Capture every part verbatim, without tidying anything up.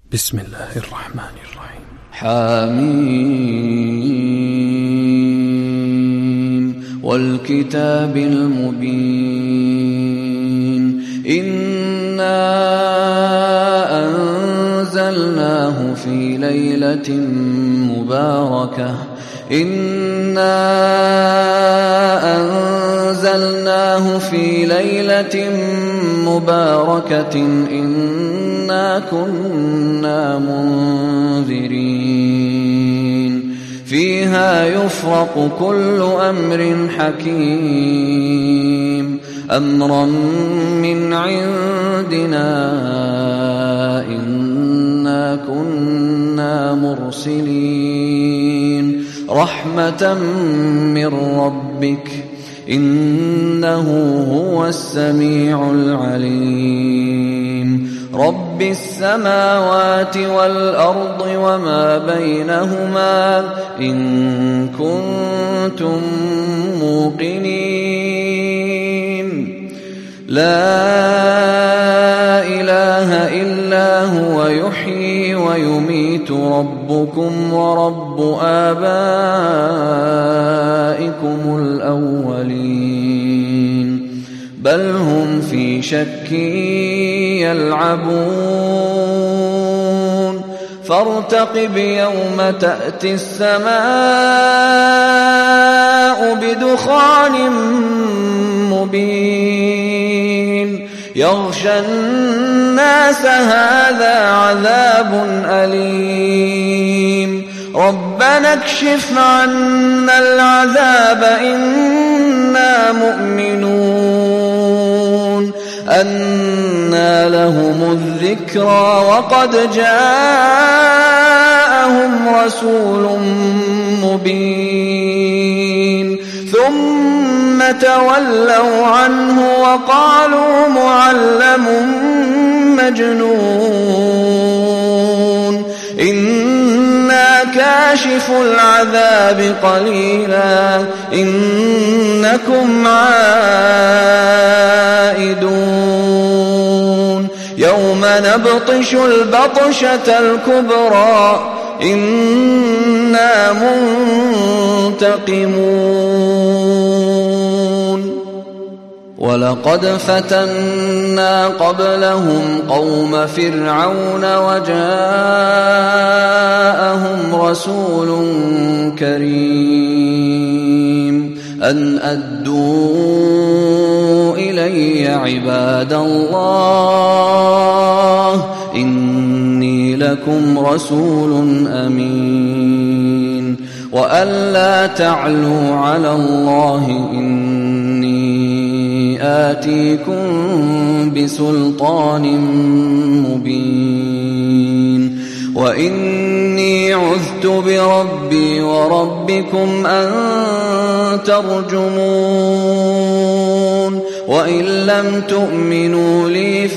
بسم الله الرحمن الرحيم. حميم والكتاب المبين إنا أنزلناه في ليلة مباركة إنا أنزلناه في ليلة مباركة إنا كنا منذرين فيها يفرق كل أمر حكيم أمرا من عندنا إنا كنا مرسلين رحمة من ربك إنه هو السميع العليم رب السماوات والأرض وما بينهما إن كنتم موقنين لا إله إلا هو يحيي ويميت ربكم ورب آبائكم الأولين بل هم في شك يلعبون فارتقب يوم تأتي السماء بدخان مبين يغشى الناس هذا عذاب أليم ربنا اكشف عنا العذاب إنا مؤمنون أنى لهم الذكرى وقد جاءهم رسول مبين ثم تولوا عنه وقالوا معلم مجنون إنا كاشف العذاب قليلا إنكم عائدون يوم نبطش البطشة الكبرى إنا منتقمون ولقد فتنا قبلهم قوم فرعون وجاءهم رسول كريم أن أدوا إلي عباد الله إني لكم رسول أمين وأن لا تعلوا على الله إني آتيكم بسلطان مبين وإني عذت بربي وربكم أن ترجمون وإن لم تؤمنوا لي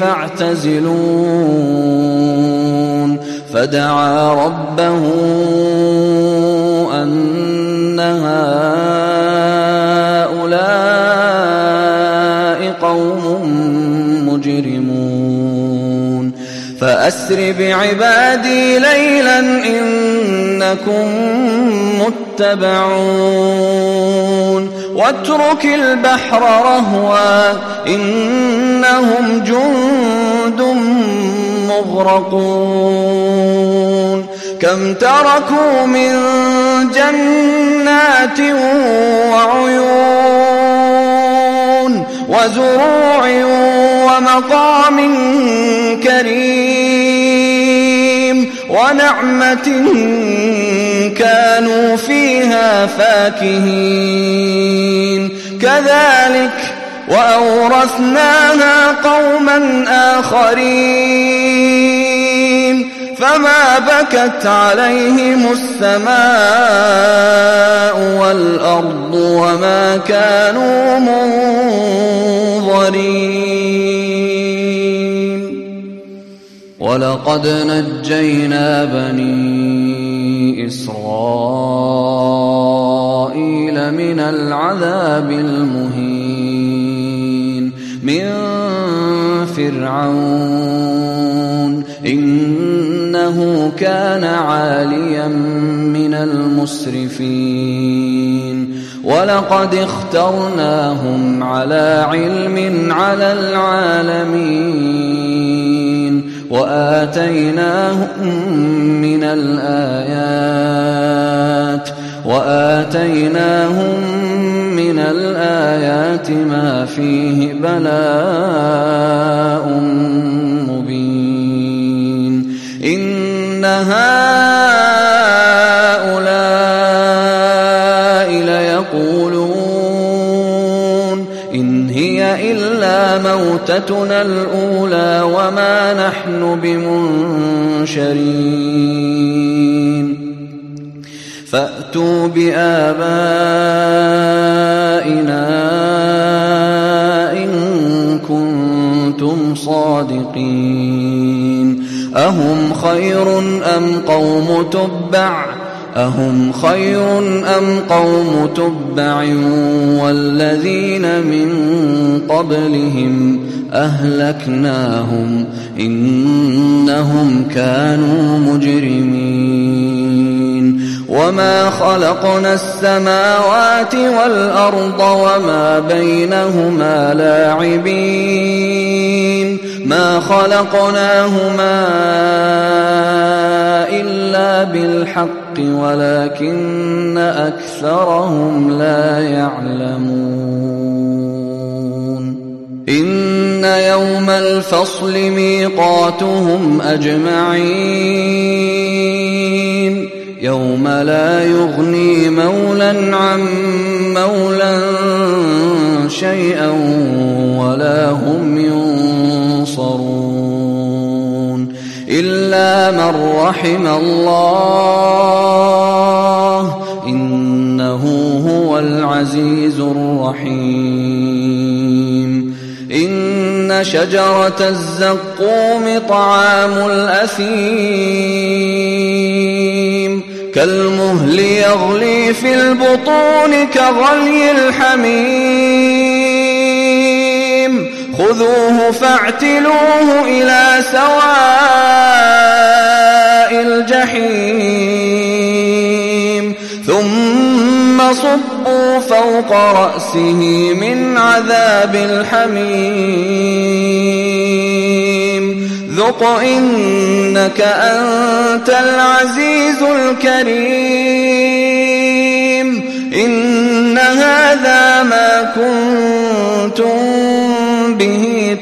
فاعتزلون فدعا ربه أن هؤلاء قوم مجرمون فأسر بعبادي ليلا إنكم متبعون واترك البحر رهوا إنهم جند مغرقون كم تركوا من جنات وعيون وزروع ومقام كريم ونعمة كانوا فيها فاكهين كذلك وأورثناها قوما آخرين فما بكت عليهم السماء والأرض وما كانوا منظرين ولقد نجينا بني إسرائيل من العذاب المهين من فرعون إنه إنه كان عاليا من المسرفين ولقد اخترناهم على علم على العالمين وآتيناهم من الآيات وآتيناهم من الآيات ما فيه بلاء مبين إن هؤلاء ليقولون إن هي إلا موتتنا الأولى وما نحن بمنشرين فأتوا بآبائنا إن كنتم صادقين أهم خير أم قوم تبع أهم خير أم قوم تبع والذين من قبلهم أهلكناهم إنهم كانوا مجرمين وما خلقنا السماوات والأرض وما بينهما لاعبين ما خلقناهما إلا بالحق ولكن أكثرهم لا يعلمون إن يوم الفصل ميقاتهم أجمعين يوم لا يغني مولى عن مولى شيئا ولا هم ينصرون إلا من رحم الله إنه هو العزيز الرحيم إن شجرة الزقوم طعام الأثيم كالمهل يغلي في البطون كغلي الحميم خذوه فاعتلوه إلى سواء الجحيم ثم صبوا فوق رأسه من عذاب الحميم ذق إنك أنت العزيز الكريم إن هذا ما كنتم به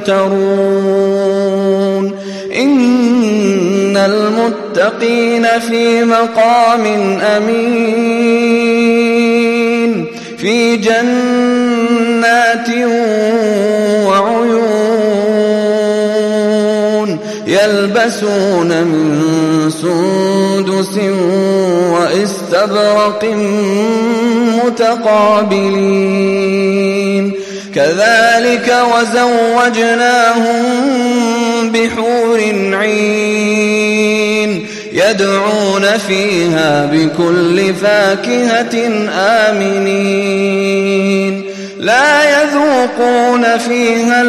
تمترون إن المتقين في مقام أمين في جنات وعيون يلبسون من سندس واستبرق متقابلين كذلك وزوجناهم بحور عين يدعون فيها بكل فاكهة آمنين لا يذوقون فيها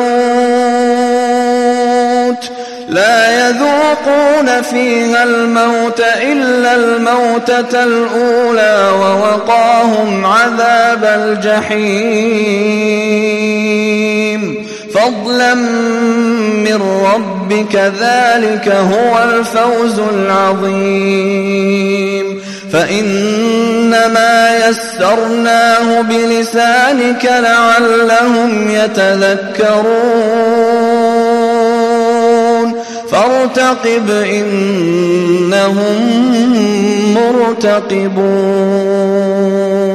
الموت لا يذوقون فيها الموت إلا الموتة الأولى ووقاهم عذاب الجحيم فضلا من ربك ذلك هو الفوز العظيم فإنما يسرناه بلسانك لعلهم يتذكرون فارتقب إنهم مرتقبون